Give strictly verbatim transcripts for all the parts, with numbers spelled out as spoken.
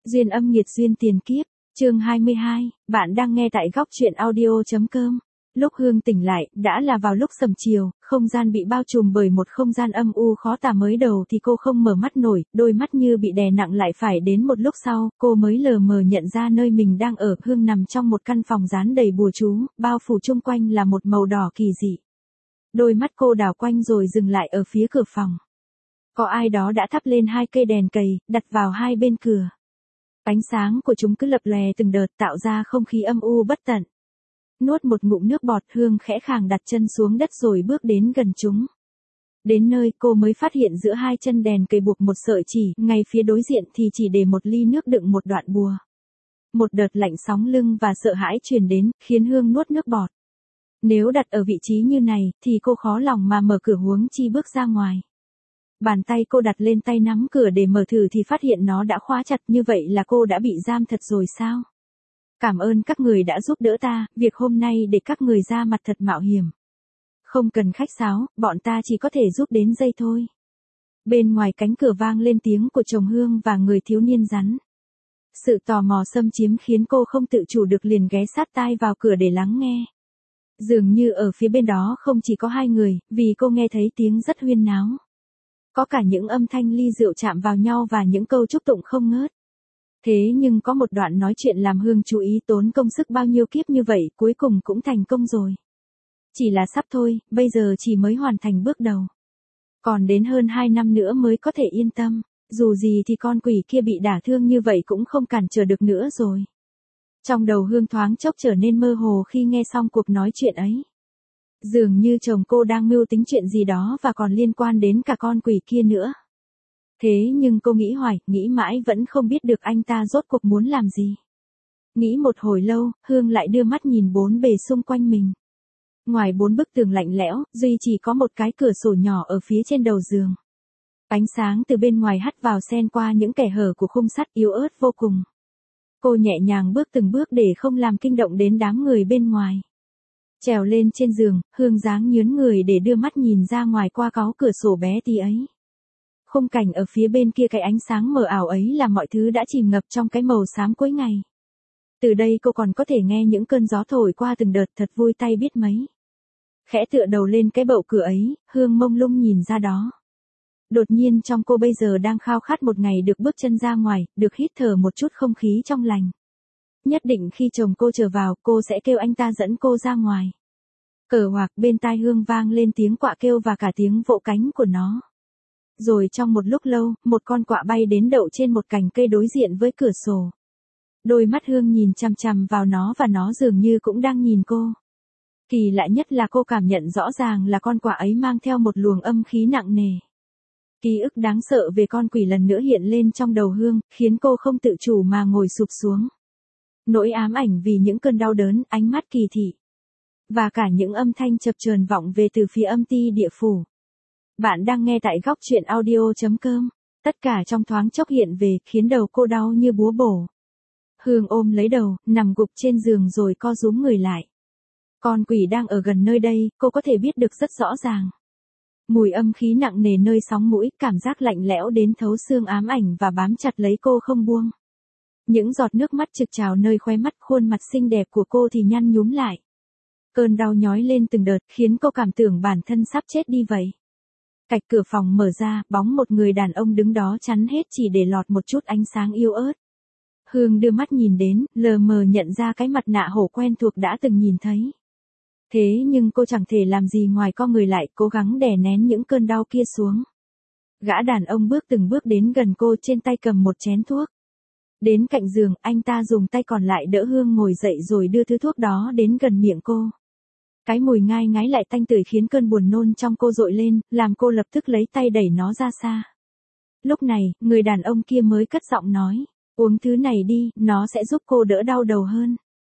Duyên âm nghiệt duyên tiền kiếp, chương hai mươi hai, bạn đang nghe tại góc truyện audio.com. Lúc Hương tỉnh lại, đã là vào lúc sầm chiều, không gian bị bao trùm bởi một không gian âm u khó tả, mới đầu thì cô không mở mắt nổi, đôi mắt như bị đè nặng lại, phải đến một lúc sau, cô mới lờ mờ nhận ra nơi mình đang ở. Hương nằm trong một căn phòng dán đầy bùa chú, bao phủ chung quanh là một màu đỏ kỳ dị. Đôi mắt cô đảo quanh rồi dừng lại ở phía cửa phòng. Có ai đó đã thắp lên hai cây đèn cầy, đặt vào hai bên cửa. Ánh sáng của chúng cứ lập lòe từng đợt, tạo ra không khí âm u bất tận. Nuốt một ngụm nước bọt, Hương khẽ khàng đặt chân xuống đất rồi bước đến gần chúng. Đến nơi, cô mới phát hiện giữa hai chân đèn cầy buộc một sợi chỉ, ngay phía đối diện thì chỉ để một ly nước đựng một đoạn bùa. Một đợt lạnh sóng lưng và sợ hãi truyền đến, khiến Hương nuốt nước bọt. Nếu đặt ở vị trí như này, thì cô khó lòng mà mở cửa, huống chi bước ra ngoài. Bàn tay cô đặt lên tay nắm cửa để mở thử thì phát hiện nó đã khóa chặt. Như vậy là cô đã bị giam thật rồi sao? Cảm ơn các người đã giúp đỡ ta, việc hôm nay để các người ra mặt thật mạo hiểm. Không cần khách sáo, bọn ta chỉ có thể giúp đến giây thôi. Bên ngoài cánh cửa vang lên tiếng của chồng Hương và người thiếu niên rắn. Sự tò mò xâm chiếm khiến cô không tự chủ được, liền ghé sát tai vào cửa để lắng nghe. Dường như ở phía bên đó không chỉ có hai người, vì cô nghe thấy tiếng rất huyên náo. Có cả những âm thanh ly rượu chạm vào nhau và những câu chúc tụng không ngớt. Thế nhưng có một đoạn nói chuyện làm Hương chú ý, tốn công sức bao nhiêu kiếp như vậy, cuối cùng cũng thành công rồi. Chỉ là sắp thôi, bây giờ chỉ mới hoàn thành bước đầu. Còn đến hơn hai năm nữa mới có thể yên tâm, dù gì thì con quỷ kia bị đả thương như vậy cũng không cản trở được nữa rồi. Trong đầu Hương thoáng chốc trở nên mơ hồ khi nghe xong cuộc nói chuyện ấy. Dường như chồng cô đang mưu tính chuyện gì đó và còn liên quan đến cả con quỷ kia nữa. Thế nhưng cô nghĩ hoài, nghĩ mãi vẫn không biết được anh ta rốt cuộc muốn làm gì. Nghĩ một hồi lâu, Hương lại đưa mắt nhìn bốn bề xung quanh mình. Ngoài bốn bức tường lạnh lẽo, duy chỉ có một cái cửa sổ nhỏ ở phía trên đầu giường. Ánh sáng từ bên ngoài hắt vào xen qua những kẽ hở của khung sắt, yếu ớt vô cùng. Cô nhẹ nhàng bước từng bước để không làm kinh động đến đám người bên ngoài. Trèo lên trên giường, Hương dáng nhướn người để đưa mắt nhìn ra ngoài qua cáu cửa sổ bé tí ấy. Khung cảnh ở phía bên kia, cái ánh sáng mờ ảo ấy là mọi thứ đã chìm ngập trong cái màu xám cuối ngày. Từ đây cô còn có thể nghe những cơn gió thổi qua từng đợt, thật vui tay biết mấy. Khẽ tựa đầu lên cái bậu cửa ấy, Hương mông lung nhìn ra đó. Đột nhiên trong cô bây giờ đang khao khát một ngày được bước chân ra ngoài, được hít thở một chút không khí trong lành. Nhất định khi chồng cô trở vào, cô sẽ kêu anh ta dẫn cô ra ngoài. Cờ hoặc bên tai Hương vang lên tiếng quạ kêu và cả tiếng vỗ cánh của nó. Rồi trong một lúc lâu, một con quạ bay đến đậu trên một cành cây đối diện với cửa sổ. Đôi mắt Hương nhìn chằm chằm vào nó và nó dường như cũng đang nhìn cô. Kỳ lạ nhất là cô cảm nhận rõ ràng là con quạ ấy mang theo một luồng âm khí nặng nề. Ký ức đáng sợ về con quỷ lần nữa hiện lên trong đầu Hương, khiến cô không tự chủ mà ngồi sụp xuống. Nỗi ám ảnh vì những cơn đau đớn, ánh mắt kỳ thị. Và cả những âm thanh chập chờn vọng về từ phía âm ti địa phủ. Bạn đang nghe tại góc truyện audio.com. Tất cả trong thoáng chốc hiện về, khiến đầu cô đau như búa bổ. Hương ôm lấy đầu, nằm gục trên giường rồi co rúm người lại. Con quỷ đang ở gần nơi đây, cô có thể biết được rất rõ ràng. Mùi âm khí nặng nề nơi sóng mũi, cảm giác lạnh lẽo đến thấu xương ám ảnh và bám chặt lấy cô không buông. Những giọt nước mắt trực trào nơi khóe mắt, khuôn mặt xinh đẹp của cô thì nhăn nhúm lại. Cơn đau nhói lên từng đợt, khiến cô cảm tưởng bản thân sắp chết đi vậy. Cạch cửa phòng mở ra, bóng một người đàn ông đứng đó chắn hết chỉ để lọt một chút ánh sáng yếu ớt. Hương đưa mắt nhìn đến, lờ mờ nhận ra cái mặt nạ hổ quen thuộc đã từng nhìn thấy. Thế nhưng cô chẳng thể làm gì ngoài co người lại, cố gắng đè nén những cơn đau kia xuống. Gã đàn ông bước từng bước đến gần cô, trên tay cầm một chén thuốc. Đến cạnh giường, anh ta dùng tay còn lại đỡ Hương ngồi dậy rồi đưa thứ thuốc đó đến gần miệng cô. Cái mùi ngai ngái lại tanh tưởi khiến cơn buồn nôn trong cô dội lên, làm cô lập tức lấy tay đẩy nó ra xa. Lúc này, người đàn ông kia mới cất giọng nói, uống thứ này đi, nó sẽ giúp cô đỡ đau đầu hơn.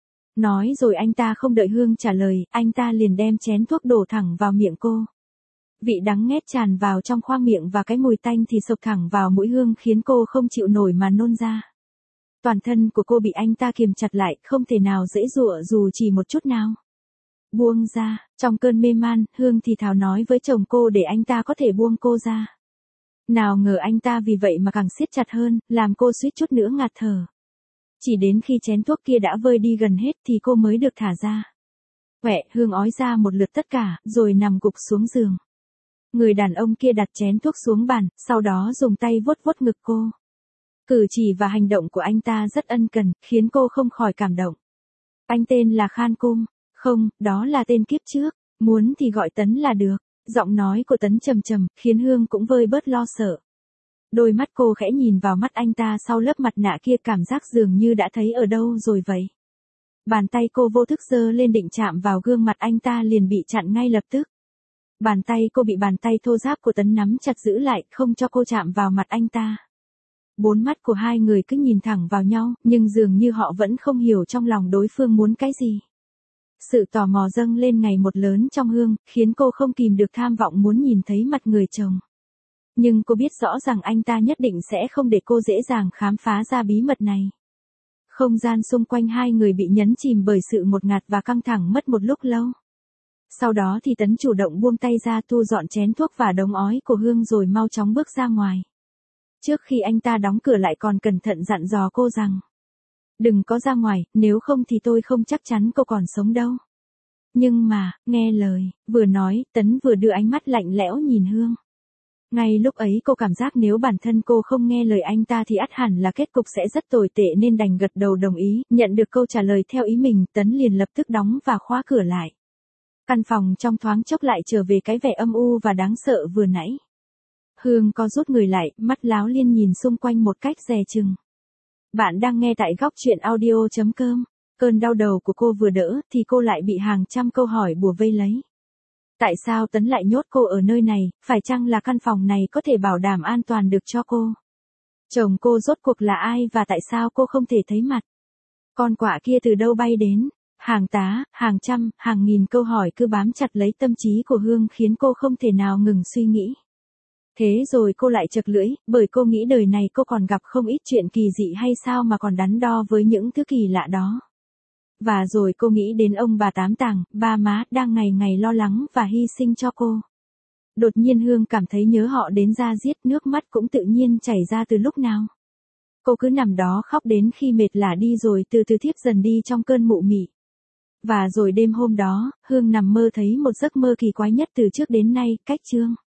Nói rồi anh ta không đợi Hương trả lời, anh ta liền đem chén thuốc đổ thẳng vào miệng cô. Vị đắng nghét tràn vào trong khoang miệng và cái mùi tanh thì sộc thẳng vào mũi Hương, khiến cô không chịu nổi mà nôn ra. Toàn thân của cô bị anh ta kiềm chặt lại, không thể nào giãy giụa dù chỉ một chút nào. Buông ra, trong cơn mê man, Hương thì thào nói với chồng cô để anh ta có thể buông cô ra. Nào ngờ anh ta vì vậy mà càng siết chặt hơn, làm cô suýt chút nữa ngạt thở. Chỉ đến khi chén thuốc kia đã vơi đi gần hết thì cô mới được thả ra. Quẹ, Hương ói ra một lượt tất cả, rồi nằm gục xuống giường. Người đàn ông kia đặt chén thuốc xuống bàn, sau đó dùng tay vuốt vuốt ngực cô. Cử chỉ và hành động của anh ta rất ân cần, khiến cô không khỏi cảm động. Anh tên là Khan Cung. Không, đó là tên kiếp trước. Muốn thì gọi Tấn là được. Giọng nói của Tấn trầm trầm, khiến Hương cũng vơi bớt lo sợ. Đôi mắt cô khẽ nhìn vào mắt anh ta sau lớp mặt nạ kia, cảm giác dường như đã thấy ở đâu rồi vậy. Bàn tay cô vô thức giơ lên định chạm vào gương mặt anh ta liền bị chặn ngay lập tức. Bàn tay cô bị bàn tay thô ráp của Tấn nắm chặt giữ lại, không cho cô chạm vào mặt anh ta. Bốn mắt của hai người cứ nhìn thẳng vào nhau, nhưng dường như họ vẫn không hiểu trong lòng đối phương muốn cái gì. Sự tò mò dâng lên ngày một lớn trong Hương, khiến cô không kìm được tham vọng muốn nhìn thấy mặt người chồng. Nhưng cô biết rõ rằng anh ta nhất định sẽ không để cô dễ dàng khám phá ra bí mật này. Không gian xung quanh hai người bị nhấn chìm bởi sự ngột ngạt và căng thẳng mất một lúc lâu. Sau đó thì Tấn chủ động buông tay ra thu dọn chén thuốc và đống ói của Hương rồi mau chóng bước ra ngoài. Trước khi anh ta đóng cửa lại còn cẩn thận dặn dò cô rằng: đừng có ra ngoài, nếu không thì tôi không chắc chắn cô còn sống đâu. Nhưng mà, nghe lời, vừa nói, Tấn vừa đưa ánh mắt lạnh lẽo nhìn Hương. Ngay lúc ấy cô cảm giác nếu bản thân cô không nghe lời anh ta thì ắt hẳn là kết cục sẽ rất tồi tệ nên đành gật đầu đồng ý, nhận được câu trả lời theo ý mình, Tấn liền lập tức đóng và khóa cửa lại. Căn phòng trong thoáng chốc lại trở về cái vẻ âm u và đáng sợ vừa nãy. Hương co rút người lại, mắt láo liên nhìn xung quanh một cách dè chừng. Bạn đang nghe tại góc truyện audio chấm com. Cơn đau đầu của cô vừa đỡ thì cô lại bị hàng trăm câu hỏi bủa vây lấy. Tại sao Tấn lại nhốt cô ở nơi này, phải chăng là căn phòng này có thể bảo đảm an toàn được cho cô? Chồng cô rốt cuộc là ai và tại sao cô không thể thấy mặt? Con quạ kia từ đâu bay đến? Hàng tá, hàng trăm, hàng nghìn câu hỏi cứ bám chặt lấy tâm trí của Hương khiến cô không thể nào ngừng suy nghĩ. Thế rồi cô lại chật lưỡi, bởi cô nghĩ đời này cô còn gặp không ít chuyện kỳ dị hay sao mà còn đắn đo với những thứ kỳ lạ đó. Và rồi cô nghĩ đến ông bà Tám Tàng, ba má, đang ngày ngày lo lắng và hy sinh cho cô. Đột nhiên Hương cảm thấy nhớ họ đến da diết, nước mắt cũng tự nhiên chảy ra từ lúc nào. Cô cứ nằm đó khóc đến khi mệt lả đi rồi từ từ thiếp dần đi trong cơn mụ mị. Và rồi đêm hôm đó, Hương nằm mơ thấy một giấc mơ kỳ quái nhất từ trước đến nay, cách chương.